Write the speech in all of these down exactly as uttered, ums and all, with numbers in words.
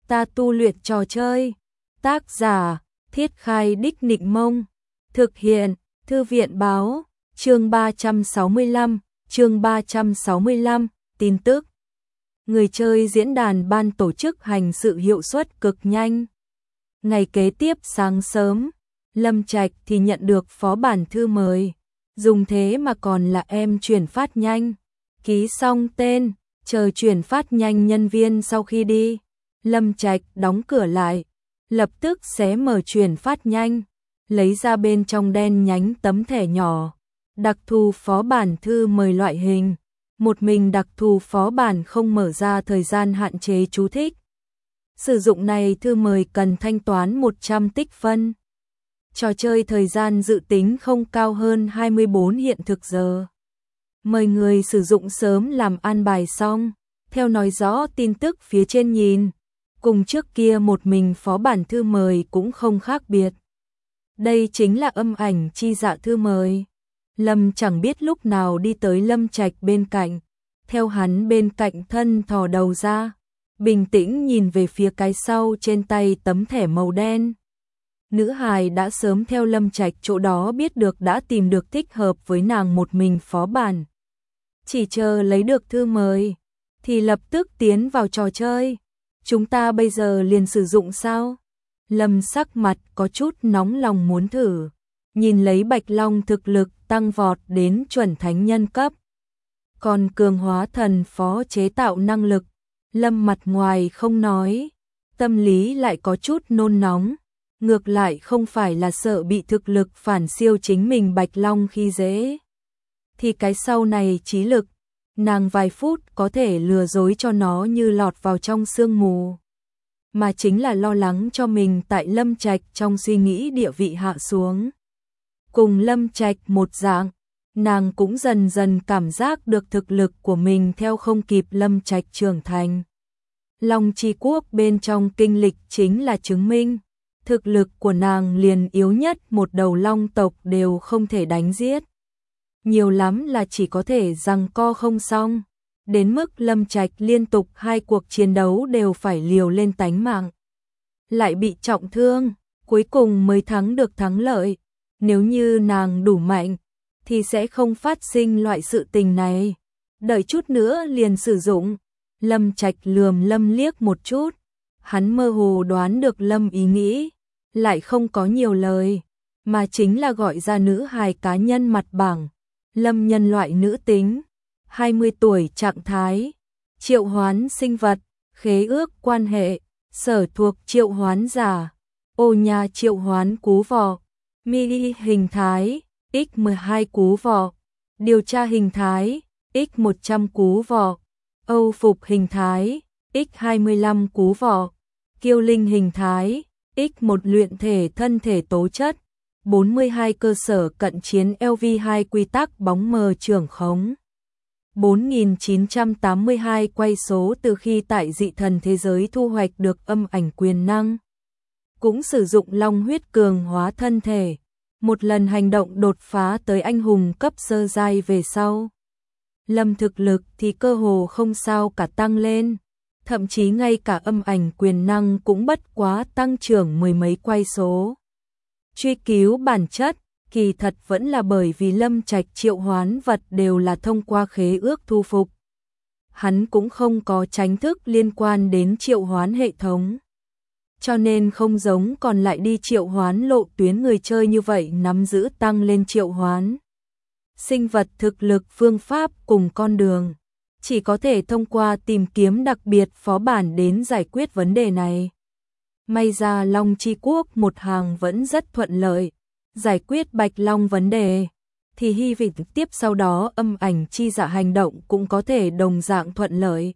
Ta tu luyện trò chơi. Tác giả: Thiết Khai Đích Nịnh Mông. Thực hiện: Thư viện báo. Chương ba trăm sáu mươi lăm, chương ba trăm sáu mươi lăm, tin tức. Người chơi diễn đàn ban tổ chức hành sự hiệu suất cực nhanh. Ngày kế tiếp sáng sớm, Lâm Trạch thì nhận được phó bản thư mời. Dùng thế mà còn là em chuyển phát nhanh. Ký xong tên, chờ chuyển phát nhanh nhân viên sau khi đi. Lâm Trạch đóng cửa lại, lập tức xé mở chuyển phát nhanh, lấy ra bên trong đen nhánh tấm thẻ nhỏ. Đặc thù phó bản thư mời loại hình. Một mình đặc thù phó bản không mở ra thời gian hạn chế chú thích. Sử dụng này thư mời cần thanh toán một trăm tích phân. Trò chơi thời gian dự tính không cao hơn hai mươi bốn hiện thực giờ. Mời người sử dụng sớm làm an bài xong. Theo nói rõ tin tức phía trên nhìn. Cùng trước kia một mình phó bản thư mời cũng không khác biệt. Đây chính là âm ảnh chi dạ thư mời. Lâm chẳng biết lúc nào đi tới Lâm Trạch bên cạnh. Theo hắn bên cạnh thân thò đầu ra. Bình tĩnh nhìn về phía cái sau trên tay tấm thẻ màu đen. Nữ hài đã sớm theo Lâm Trạch chỗ đó biết được đã tìm được thích hợp với nàng một mình phó bản. Chỉ chờ lấy được thư mời thì lập tức tiến vào trò chơi. Chúng ta bây giờ liền sử dụng sao? Lâm sắc mặt có chút nóng lòng muốn thử. Nhìn lấy Bạch Long thực lực tăng vọt đến chuẩn thánh nhân cấp. Còn cường hóa thần phó chế tạo năng lực. Lâm mặt ngoài không nói, tâm lý lại có chút nôn nóng. Ngược lại không phải là sợ bị thực lực phản siêu chính mình Bạch Long khi dễ. Thì cái sau này trí lực, nàng vài phút có thể lừa dối cho nó như lọt vào trong sương mù. Mà chính là lo lắng cho mình tại Lâm Trạch trong suy nghĩ địa vị hạ xuống. Cùng Lâm Trạch một dạng, nàng cũng dần dần cảm giác được thực lực của mình theo không kịp Lâm Trạch trưởng thành. Long Chi Quốc bên trong kinh lịch chính là chứng minh. Thực lực của nàng liền yếu nhất một đầu long tộc đều không thể đánh giết. Nhiều lắm là chỉ có thể giằng co không xong. Đến mức Lâm Trạch liên tục hai cuộc chiến đấu đều phải liều lên tánh mạng. Lại bị trọng thương, cuối cùng mới thắng được thắng lợi. Nếu như nàng đủ mạnh, thì sẽ không phát sinh loại sự tình này. Đợi chút nữa liền sử dụng. Lâm Trạch lườm Lâm liếc một chút. Hắn mơ hồ đoán được Lâm ý nghĩ. Lại không có nhiều lời, mà chính là gọi ra nữ hài cá nhân mặt bảng. Lâm nhân loại nữ tính, hai mươi tuổi trạng thái, triệu hoán sinh vật, khế ước quan hệ, sở thuộc triệu hoán giả, ô nhà triệu hoán cú vọ, mini hình thái, x mười hai cú vọ, điều tra hình thái, x một trăm cú vọ, âu phục hình thái, x hai mươi lăm cú vọ, kiêu linh hình thái, x một luyện thể thân thể tố chất, bốn mươi hai cơ sở cận chiến L V hai quy tắc bóng mờ trưởng khống, bốn nghìn chín trăm tám mươi hai quay số từ khi tại dị thần thế giới thu hoạch được âm ảnh quyền năng. Cũng sử dụng long huyết cường hóa thân thể, một lần hành động đột phá tới anh hùng cấp sơ giai về sau. Lâm thực lực thì cơ hồ không sao cả tăng lên. Thậm chí ngay cả âm ảnh quyền năng cũng bất quá tăng trưởng mười mấy quay số. Truy cứu bản chất, kỳ thật vẫn là bởi vì Lâm Trạch triệu hoán vật đều là thông qua khế ước thu phục. Hắn cũng không có tránh thức liên quan đến triệu hoán hệ thống. Cho nên không giống còn lại đi triệu hoán lộ tuyến người chơi như vậy nắm giữ tăng lên triệu hoán. Sinh vật thực lực phương pháp cùng con đường. Chỉ có thể thông qua tìm kiếm đặc biệt phó bản đến giải quyết vấn đề này. May ra Long Chi Quốc một hàng vẫn rất thuận lợi. Giải quyết Bạch Long vấn đề, thì hy vọng tiếp sau đó âm ảnh chi dạ hành động cũng có thể đồng dạng thuận lợi.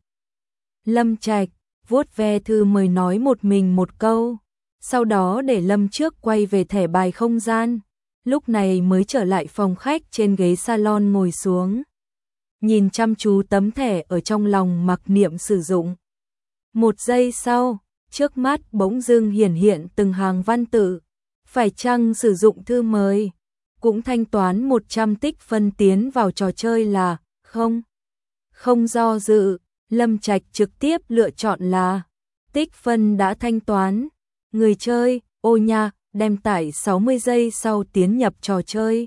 Lâm Trạch vuốt ve thư mời nói một mình một câu. Sau đó để Lâm trước quay về thẻ bài không gian. Lúc này mới trở lại phòng khách trên ghế salon ngồi xuống. Nhìn chăm chú tấm thẻ ở trong lòng mặc niệm sử dụng. Một giây sau, trước mắt bỗng dưng hiển hiện từng hàng văn tự. Phải chăng sử dụng thư mời, cũng thanh toán một trăm tích phân tiến vào trò chơi là không. Không do dự, Lâm Trạch trực tiếp lựa chọn là Tích phân đã thanh toán. Người chơi, ô nha, đem tải sáu mươi giây sau tiến nhập trò chơi.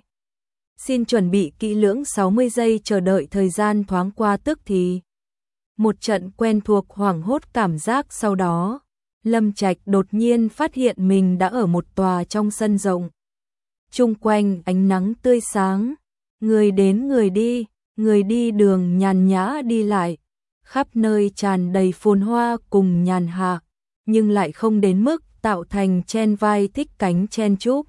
Xin chuẩn bị kỹ lưỡng sáu mươi giây chờ đợi thời gian thoáng qua tức thì. Một trận quen thuộc hoảng hốt cảm giác sau đó. Lâm Trạch đột nhiên phát hiện mình đã ở một tòa trong sân rộng. Chung quanh ánh nắng tươi sáng. Người đến người đi, người đi đường nhàn nhã đi lại. Khắp nơi tràn đầy phồn hoa cùng nhàn hạ, nhưng lại không đến mức tạo thành chen vai thích cánh chen chúc.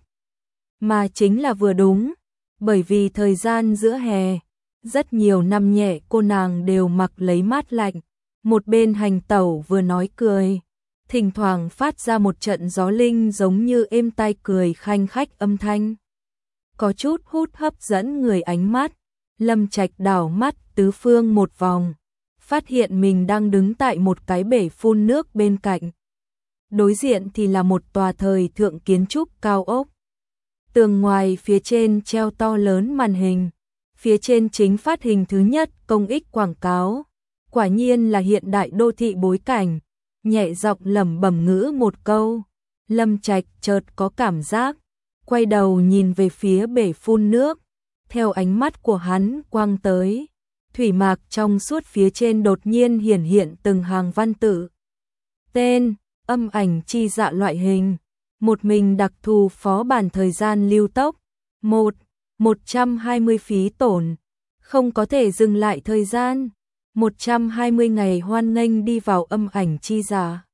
Mà chính là vừa đúng, bởi vì thời gian giữa hè, rất nhiều năm nhẹ cô nàng đều mặc lấy mát lạnh, một bên hành tẩu vừa nói cười, thỉnh thoảng phát ra một trận gió linh giống như êm tai cười khanh khách âm thanh. Có chút hút hấp dẫn người ánh mắt, Lâm Trạch đảo mắt tứ phương một vòng, phát hiện mình đang đứng tại một cái bể phun nước bên cạnh. Đối diện thì là một tòa thời thượng kiến trúc cao ốc. Tường ngoài phía trên treo to lớn màn hình, phía trên chính phát hình thứ nhất công ích quảng cáo. Quả nhiên là hiện đại đô thị bối cảnh, nhẹ giọng lẩm bẩm ngữ một câu. Lâm Trạch chợt có cảm giác, quay đầu nhìn về phía bể phun nước, theo ánh mắt của hắn quang tới. Thủy mạc trong suốt phía trên đột nhiên hiển hiện từng hàng văn tự. Tên, âm ảnh chi dạ loại hình. Một mình đặc thù phó bản thời gian lưu tốc. Một, một trăm hai mươi phí tổn. Không có thể dừng lại thời gian. một trăm hai mươi ngày hoan nghênh đi vào âm ảnh chi dạ.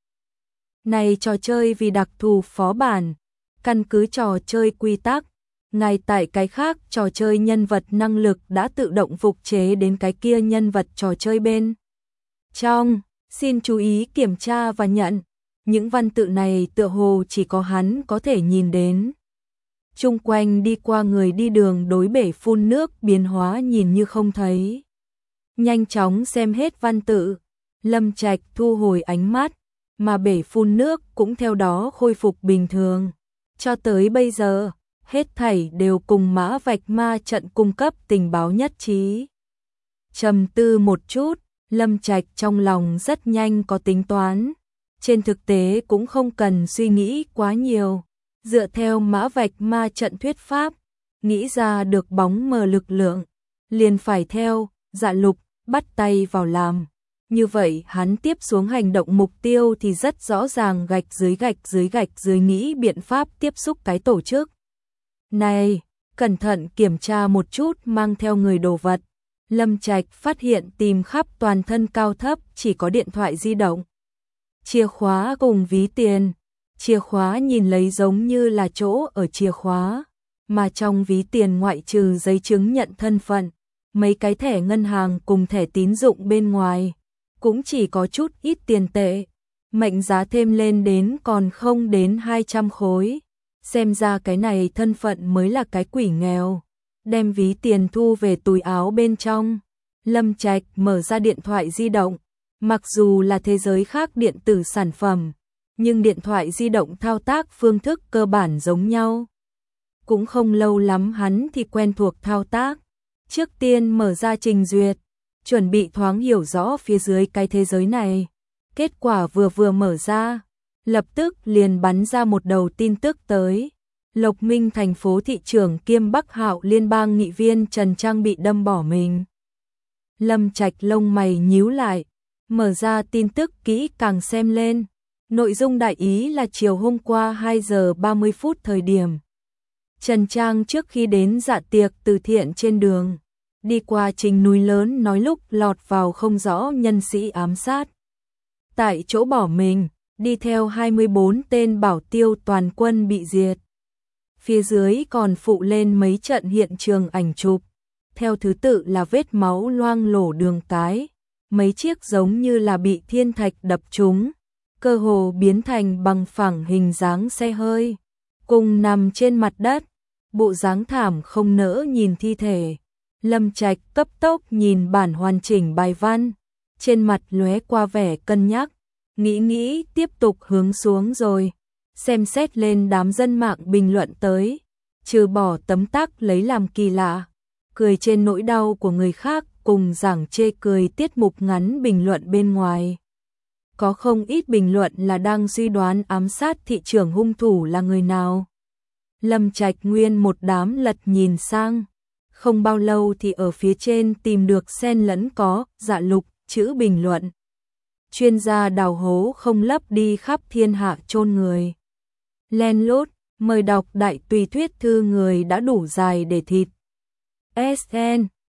Này trò chơi vì đặc thù phó bản. Căn cứ trò chơi quy tắc. Ngay tại cái khác trò chơi nhân vật năng lực đã tự động phục chế đến cái kia nhân vật trò chơi bên trong, xin chú ý kiểm tra và nhận. Những văn tự này tựa hồ chỉ có hắn có thể nhìn đến. Chung quanh đi qua người đi đường đối bể phun nước biến hóa nhìn như không thấy. Nhanh chóng xem hết văn tự, Lâm Trạch thu hồi ánh mắt, mà bể phun nước cũng theo đó khôi phục bình thường. Cho tới bây giờ, hết thảy đều cùng mã vạch ma trận cung cấp tình báo nhất trí. Trầm tư một chút, Lâm Trạch trong lòng rất nhanh có tính toán. Trên thực tế cũng không cần suy nghĩ quá nhiều. Dựa theo mã vạch ma trận thuyết pháp, nghĩ ra được bóng mờ lực lượng, liền phải theo, Dạ Lục, bắt tay vào làm. Như vậy hắn tiếp xuống hành động mục tiêu thì rất rõ ràng, gạch dưới gạch dưới gạch dưới nghĩ biện pháp tiếp xúc cái tổ chức. Này, cẩn thận kiểm tra một chút mang theo người đồ vật. Lâm Trạch phát hiện tìm khắp toàn thân cao thấp chỉ có điện thoại di động, chìa khóa cùng ví tiền. Chìa khóa nhìn lấy giống như là chỗ ở chìa khóa, mà trong ví tiền ngoại trừ giấy chứng nhận thân phận, mấy cái thẻ ngân hàng cùng thẻ tín dụng bên ngoài, cũng chỉ có chút ít tiền tệ. Mệnh giá thêm lên đến còn không đến hai trăm khối. Xem ra cái này thân phận mới là cái quỷ nghèo. Đem ví tiền thu về túi áo bên trong. Lâm Trạch mở ra điện thoại di động. Mặc dù là thế giới khác điện tử sản phẩm, nhưng điện thoại di động thao tác phương thức cơ bản giống nhau. Cũng không lâu lắm hắn thì quen thuộc thao tác. Trước tiên mở ra trình duyệt, chuẩn bị thoáng hiểu rõ phía dưới cái thế giới này. Kết quả vừa vừa mở ra, lập tức liền bắn ra một đầu tin tức tới. Lộc Minh thành phố thị trưởng kiêm Bắc Hạo liên bang nghị viên Trần Trang bị đâm bỏ mình. Lâm Trạch lông mày nhíu lại, mở ra tin tức kỹ càng xem lên. Nội dung đại ý là chiều hôm qua hai giờ ba mươi phút thời điểm. Trần Trang trước khi đến dạ tiệc từ thiện trên đường, đi qua trình núi lớn nói lúc lọt vào không rõ nhân sĩ ám sát. Tại chỗ bỏ mình, đi theo hai mươi bốn tên bảo tiêu toàn quân bị diệt. Phía dưới còn phụ lên mấy trận hiện trường ảnh chụp. Theo thứ tự là vết máu loang lổ đường cái, mấy chiếc giống như là bị thiên thạch đập trúng, cơ hồ biến thành bằng phẳng hình dáng xe hơi, cùng nằm trên mặt đất, bộ dáng thảm không nỡ nhìn thi thể. Lâm Trạch cấp tốc nhìn bản hoàn chỉnh bài văn, trên mặt lóe qua vẻ cân nhắc, nghĩ nghĩ tiếp tục hướng xuống rồi, xem xét lên đám dân mạng bình luận tới, trừ bỏ tấm tắc lấy làm kỳ lạ, cười trên nỗi đau của người khác cùng giảng chê cười tiết mục ngắn bình luận bên ngoài. có không ít bình luận là đang suy đoán ám sát thị trưởng hung thủ là người nào. Lâm Trạch Nguyên một đám lật nhìn sang, không bao lâu thì ở phía trên tìm được xen lẫn có Dạ Lục chữ bình luận. Chuyên gia đào hố không lấp đi khắp thiên hạ chôn người. Len lút, mời đọc đại tùy thuyết thư người đã đủ dài để thịt. ét en